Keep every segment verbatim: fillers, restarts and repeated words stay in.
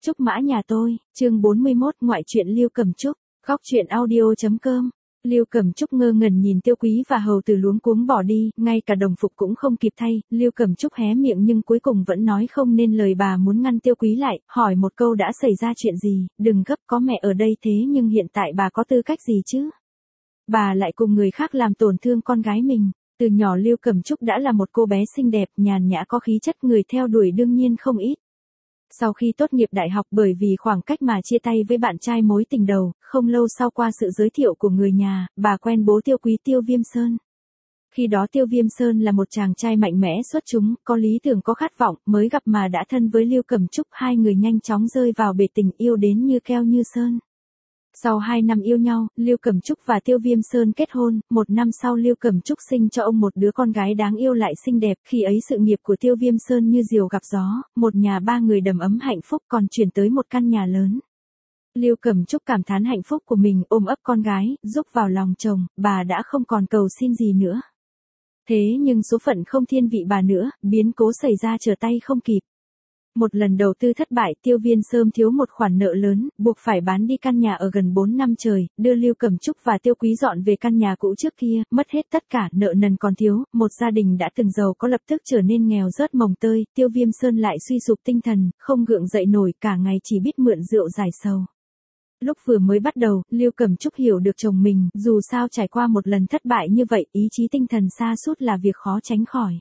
Trúc mã nhà tôi, chương bốn mươi mốt, ngoại truyện Lưu Cẩm Trúc, góc truyện audio chấm com. Lưu Cẩm Trúc ngơ ngẩn nhìn Tiêu Quý và Hầu Tử luống cuống bỏ đi, ngay cả đồng phục cũng không kịp thay. Lưu Cẩm Trúc hé miệng nhưng cuối cùng vẫn nói không nên lời. Bà muốn ngăn Tiêu Quý lại, hỏi một câu đã xảy ra chuyện gì, đừng gấp, có mẹ ở đây thế nhưng hiện tại bà có tư cách gì chứ? Bà lại cùng người khác làm tổn thương con gái mình. Từ nhỏ Lưu Cẩm Trúc đã là một cô bé xinh đẹp, nhàn nhã có khí chất, người theo đuổi đương nhiên không ít. Sau khi tốt nghiệp đại học bởi vì khoảng cách mà chia tay với bạn trai mối tình đầu, không lâu sau qua sự giới thiệu của người nhà, bà quen bố Tiêu Quý Tiêu Viêm Sơn. Khi đó Tiêu Viêm Sơn là một chàng trai mạnh mẽ xuất chúng, có lý tưởng có khát vọng, mới gặp mà đã thân với Lưu Cẩm Trúc, hai người nhanh chóng rơi vào bể tình yêu đến như keo như sơn. Sau hai năm yêu nhau, Lưu Cẩm Trúc và Tiêu Viêm Sơn kết hôn, một năm sau Lưu Cẩm Trúc sinh cho ông một đứa con gái đáng yêu lại xinh đẹp. Khi ấy sự nghiệp của Tiêu Viêm Sơn như diều gặp gió, một nhà ba người đầm ấm hạnh phúc, còn chuyển tới một căn nhà lớn. Lưu Cẩm Trúc cảm thán hạnh phúc của mình, ôm ấp con gái, rúc vào lòng chồng, bà đã không còn cầu xin gì nữa. Thế nhưng số phận không thiên vị bà nữa, biến cố xảy ra trở tay không kịp. Một lần đầu tư thất bại, Tiêu Viêm Sơn thiếu một khoản nợ lớn, buộc phải bán đi căn nhà ở gần bốn năm trời, đưa Lưu Cẩm Trúc và Tiêu Quý dọn về căn nhà cũ trước kia, mất hết tất cả, nợ nần còn thiếu, một gia đình đã từng giàu có lập tức trở nên nghèo rớt mồng tơi. Tiêu Viêm Sơn lại suy sụp tinh thần, không gượng dậy nổi, cả ngày chỉ biết mượn rượu giải sầu. Lúc vừa mới bắt đầu, Lưu Cẩm Trúc hiểu được chồng mình, dù sao trải qua một lần thất bại như vậy, ý chí tinh thần sa sút là việc khó tránh khỏi.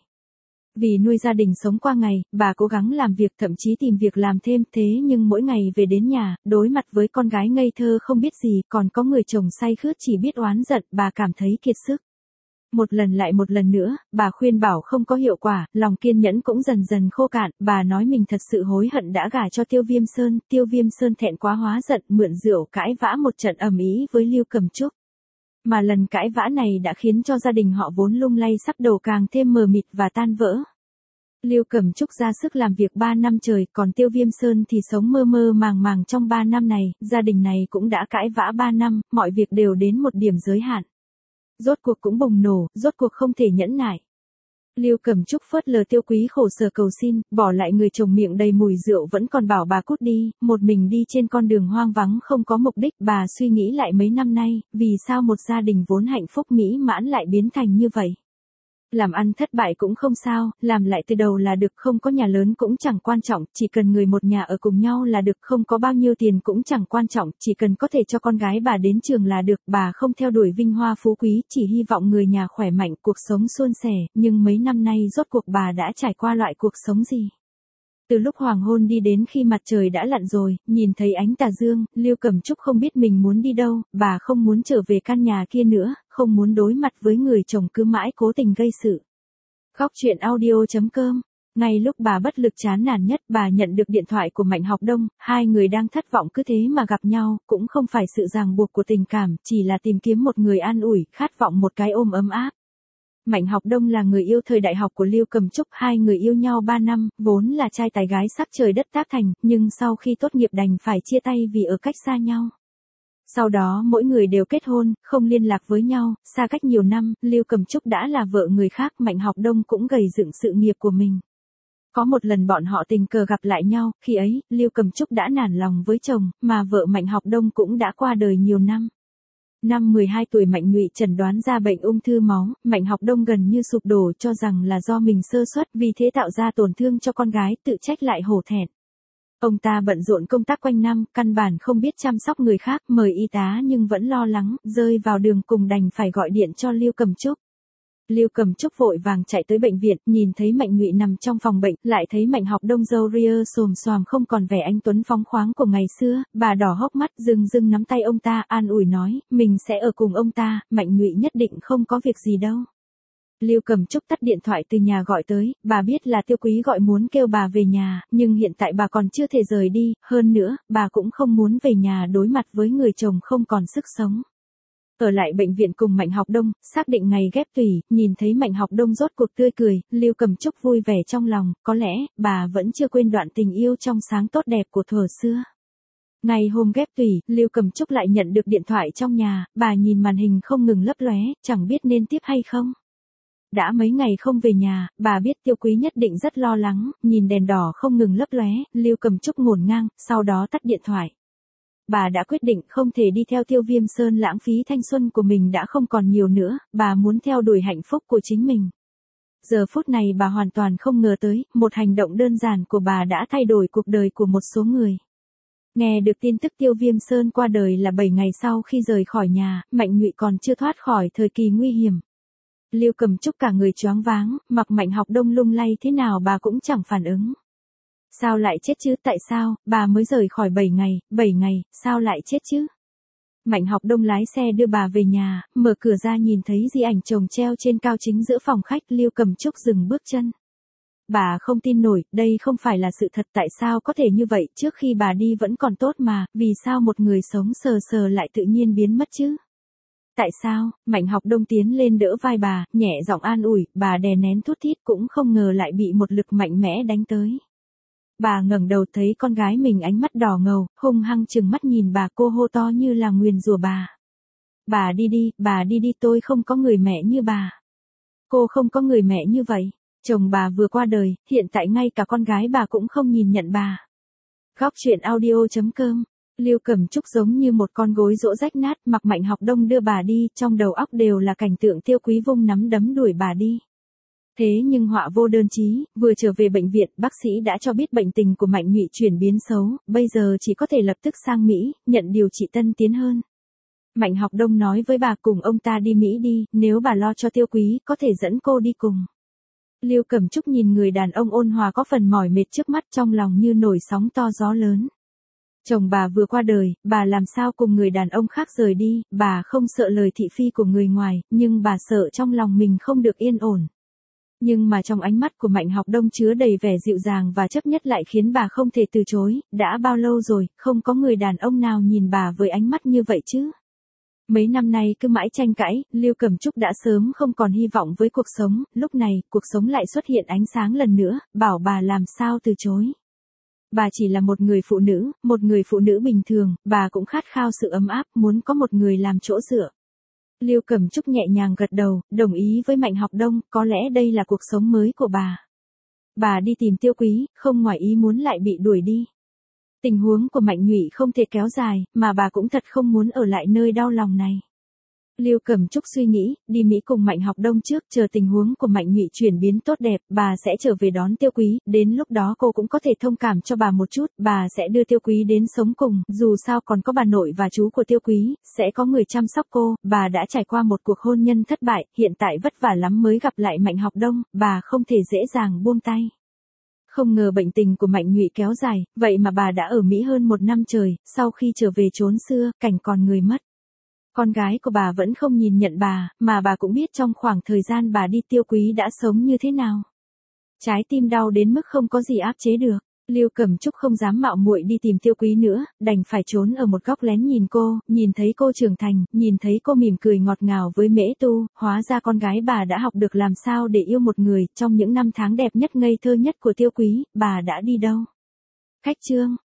Vì nuôi gia đình sống qua ngày, bà cố gắng làm việc, thậm chí tìm việc làm thêm, thế nhưng mỗi ngày về đến nhà, đối mặt với con gái ngây thơ không biết gì, còn có người chồng say khướt chỉ biết oán giận, bà cảm thấy kiệt sức. Một lần lại một lần nữa, bà khuyên bảo không có hiệu quả, lòng kiên nhẫn cũng dần dần khô cạn, bà nói mình thật sự hối hận đã gả cho Tiêu Viêm Sơn. Tiêu Viêm Sơn thẹn quá hóa giận, mượn rượu cãi vã một trận ầm ĩ với Lưu Cẩm Trúc. Mà lần cãi vã này đã khiến cho gia đình họ vốn lung lay sắp đổ càng thêm mờ mịt và tan vỡ. Lưu Cẩm Trúc ra sức làm việc ba năm trời, còn Tiêu Viêm Sơn thì sống mơ mơ màng màng trong ba năm này, gia đình này cũng đã cãi vã ba năm, mọi việc đều đến một điểm giới hạn. Rốt cuộc cũng bùng nổ, rốt cuộc không thể nhẫn nại. Lưu Cẩm Trúc phớt lờ Tiêu Quý khổ sở cầu xin, bỏ lại người chồng miệng đầy mùi rượu vẫn còn bảo bà cút đi, một mình đi trên con đường hoang vắng không có mục đích. Bà suy nghĩ lại mấy năm nay, vì sao một gia đình vốn hạnh phúc mỹ mãn lại biến thành như vậy. Làm ăn thất bại cũng không sao, làm lại từ đầu là được, không có nhà lớn cũng chẳng quan trọng, chỉ cần người một nhà ở cùng nhau là được, không có bao nhiêu tiền cũng chẳng quan trọng, chỉ cần có thể cho con gái bà đến trường là được. Bà không theo đuổi vinh hoa phú quý, chỉ hy vọng người nhà khỏe mạnh, cuộc sống suôn sẻ, nhưng mấy năm nay rốt cuộc bà đã trải qua loại cuộc sống gì? Từ lúc hoàng hôn đi đến khi mặt trời đã lặn rồi, nhìn thấy ánh tà dương, Lưu Cẩm Trúc không biết mình muốn đi đâu, bà không muốn trở về căn nhà kia nữa, không muốn đối mặt với người chồng cứ mãi cố tình gây sự. Góc truyện audio chấm com. Ngay lúc bà bất lực chán nản nhất, bà nhận được điện thoại của Mạnh Học Đông, hai người đang thất vọng cứ thế mà gặp nhau, cũng không phải sự ràng buộc của tình cảm, chỉ là tìm kiếm một người an ủi, khát vọng một cái ôm ấm áp. Mạnh Học Đông là người yêu thời đại học của Lưu Cẩm Trúc, hai người yêu nhau ba năm, vốn là trai tài gái sắc trời đất tác thành, nhưng sau khi tốt nghiệp đành phải chia tay vì ở cách xa nhau. Sau đó mỗi người đều kết hôn, không liên lạc với nhau, xa cách nhiều năm, Lưu Cẩm Trúc đã là vợ người khác, Mạnh Học Đông cũng gầy dựng sự nghiệp của mình. Có một lần bọn họ tình cờ gặp lại nhau, khi ấy, Lưu Cẩm Trúc đã nản lòng với chồng, mà vợ Mạnh Học Đông cũng đã qua đời nhiều năm. Năm mười hai tuổi Mạnh Nhụy chẩn đoán ra bệnh ung thư máu, Mạnh Học Đông gần như sụp đổ, cho rằng là do mình sơ suất, vì thế tạo ra tổn thương cho con gái, tự trách lại hổ thẹn. Ông ta bận rộn công tác quanh năm, căn bản không biết chăm sóc người khác, mời y tá nhưng vẫn lo lắng, rơi vào đường cùng đành phải gọi điện cho Lưu Cẩm Trúc. Lưu Cẩm Trúc vội vàng chạy tới bệnh viện, nhìn thấy Mạnh Nhụy nằm trong phòng bệnh, lại thấy Mạnh Học Đông râu ria xồm xoàm không còn vẻ anh tuấn phóng khoáng của ngày xưa, bà đỏ hốc mắt, dưng dưng nắm tay ông ta, an ủi nói, mình sẽ ở cùng ông ta, Mạnh Nhụy nhất định không có việc gì đâu. Lưu Cẩm Trúc tắt điện thoại từ nhà gọi tới, bà biết là Tiêu Quý gọi muốn kêu bà về nhà, nhưng hiện tại bà còn chưa thể rời đi, hơn nữa, bà cũng không muốn về nhà đối mặt với người chồng không còn sức sống. Ở lại bệnh viện cùng Mạnh Học Đông, xác định ngày ghép tủy, nhìn thấy Mạnh Học Đông rốt cuộc tươi cười, Lưu Cẩm Trúc vui vẻ trong lòng, có lẽ, bà vẫn chưa quên đoạn tình yêu trong sáng tốt đẹp của thuở xưa. Ngày hôm ghép tủy, Lưu Cẩm Trúc lại nhận được điện thoại trong nhà, bà nhìn màn hình không ngừng lấp lóe, chẳng biết nên tiếp hay không. Đã mấy ngày không về nhà, bà biết Tiêu Quý nhất định rất lo lắng, nhìn đèn đỏ không ngừng lấp lóe, Lưu Cầm Trúc ngổn ngang, sau đó tắt điện thoại. Bà đã quyết định không thể đi theo Tiêu Viêm Sơn, lãng phí thanh xuân của mình đã không còn nhiều nữa, bà muốn theo đuổi hạnh phúc của chính mình. Giờ phút này bà hoàn toàn không ngờ tới, một hành động đơn giản của bà đã thay đổi cuộc đời của một số người. Nghe được tin tức Tiêu Viêm Sơn qua đời là bảy ngày sau khi rời khỏi nhà, Mạnh Nhụy còn chưa thoát khỏi thời kỳ nguy hiểm. Lưu Cầm Trúc cả người choáng váng, mặc Mạnh Học Đông lung lay thế nào bà cũng chẳng phản ứng. Sao lại chết chứ, tại sao, bà mới rời khỏi bảy ngày, bảy ngày, sao lại chết chứ? Mạnh Học Đông lái xe đưa bà về nhà, mở cửa ra nhìn thấy di ảnh chồng treo trên cao chính giữa phòng khách, Lưu Cầm Trúc dừng bước chân. Bà không tin nổi, đây không phải là sự thật, tại sao có thể như vậy, trước khi bà đi vẫn còn tốt mà, vì sao một người sống sờ sờ lại tự nhiên biến mất chứ? Tại sao? Mạnh Học Đông tiến lên đỡ vai bà, nhẹ giọng an ủi, bà đè nén thút thít cũng không ngờ lại bị một lực mạnh mẽ đánh tới. Bà ngẩng đầu thấy con gái mình ánh mắt đỏ ngầu, hung hăng trừng mắt nhìn bà, cô hô to như là nguyền rủa bà. Bà đi đi, bà đi đi, tôi không có người mẹ như bà. Cô không có người mẹ như vậy. Chồng bà vừa qua đời, hiện tại ngay cả con gái bà cũng không nhìn nhận bà. Góc truyện audio chấm com. Lưu Cầm Trúc giống như một con gối dỗ rách nát, mặc Mạnh Học Đông đưa bà đi, trong đầu óc đều là cảnh tượng Tiêu Quý vung nắm đấm đuổi bà đi. Thế nhưng họa vô đơn chí, vừa trở về bệnh viện, bác sĩ đã cho biết bệnh tình của Mạnh Nhụy chuyển biến xấu, bây giờ chỉ có thể lập tức sang Mỹ, nhận điều trị tân tiến hơn. Mạnh Học Đông nói với bà cùng ông ta đi Mỹ đi, nếu bà lo cho Tiêu Quý, có thể dẫn cô đi cùng. Lưu Cầm Trúc nhìn người đàn ông ôn hòa có phần mỏi mệt trước mắt, trong lòng như nổi sóng to gió lớn. Chồng bà vừa qua đời, bà làm sao cùng người đàn ông khác rời đi, bà không sợ lời thị phi của người ngoài, nhưng bà sợ trong lòng mình không được yên ổn. Nhưng mà trong ánh mắt của Mạnh Học Đông chứa đầy vẻ dịu dàng và chấp nhất lại khiến bà không thể từ chối, đã bao lâu rồi, không có người đàn ông nào nhìn bà với ánh mắt như vậy chứ. Mấy năm nay cứ mãi tranh cãi, Lưu Cầm Trúc đã sớm không còn hy vọng với cuộc sống, lúc này, cuộc sống lại xuất hiện ánh sáng lần nữa, bảo bà làm sao từ chối. Bà chỉ là một người phụ nữ, một người phụ nữ bình thường, bà cũng khát khao sự ấm áp, muốn có một người làm chỗ dựa. Lưu Cầm Trúc nhẹ nhàng gật đầu, đồng ý với Mạnh Học Đông, có lẽ đây là cuộc sống mới của bà. Bà đi tìm Tiêu Quý, không ngoài ý muốn lại bị đuổi đi. Tình huống của Mạnh Nhụy không thể kéo dài, mà bà cũng thật không muốn ở lại nơi đau lòng này. Lưu Cầm Trúc suy nghĩ, đi Mỹ cùng Mạnh Học Đông trước, chờ tình huống của Mạnh Nhụy chuyển biến tốt đẹp, bà sẽ trở về đón Tiêu Quý, đến lúc đó cô cũng có thể thông cảm cho bà một chút, bà sẽ đưa Tiêu Quý đến sống cùng, dù sao còn có bà nội và chú của Tiêu Quý, sẽ có người chăm sóc cô, bà đã trải qua một cuộc hôn nhân thất bại, hiện tại vất vả lắm mới gặp lại Mạnh Học Đông, bà không thể dễ dàng buông tay. Không ngờ bệnh tình của Mạnh Nhụy kéo dài, vậy mà bà đã ở Mỹ hơn một năm trời, sau khi trở về chốn xưa, cảnh còn người mất. Con gái của bà vẫn không nhìn nhận bà, mà bà cũng biết trong khoảng thời gian bà đi Tiêu Quý đã sống như thế nào. Trái tim đau đến mức không có gì áp chế được. Lưu Cầm Trúc không dám mạo muội đi tìm Tiêu Quý nữa, đành phải trốn ở một góc lén nhìn cô, nhìn thấy cô trưởng thành, nhìn thấy cô mỉm cười ngọt ngào với Mễ Tu, hóa ra con gái bà đã học được làm sao để yêu một người, trong những năm tháng đẹp nhất ngây thơ nhất của Tiêu Quý, bà đã đi đâu. Khách chương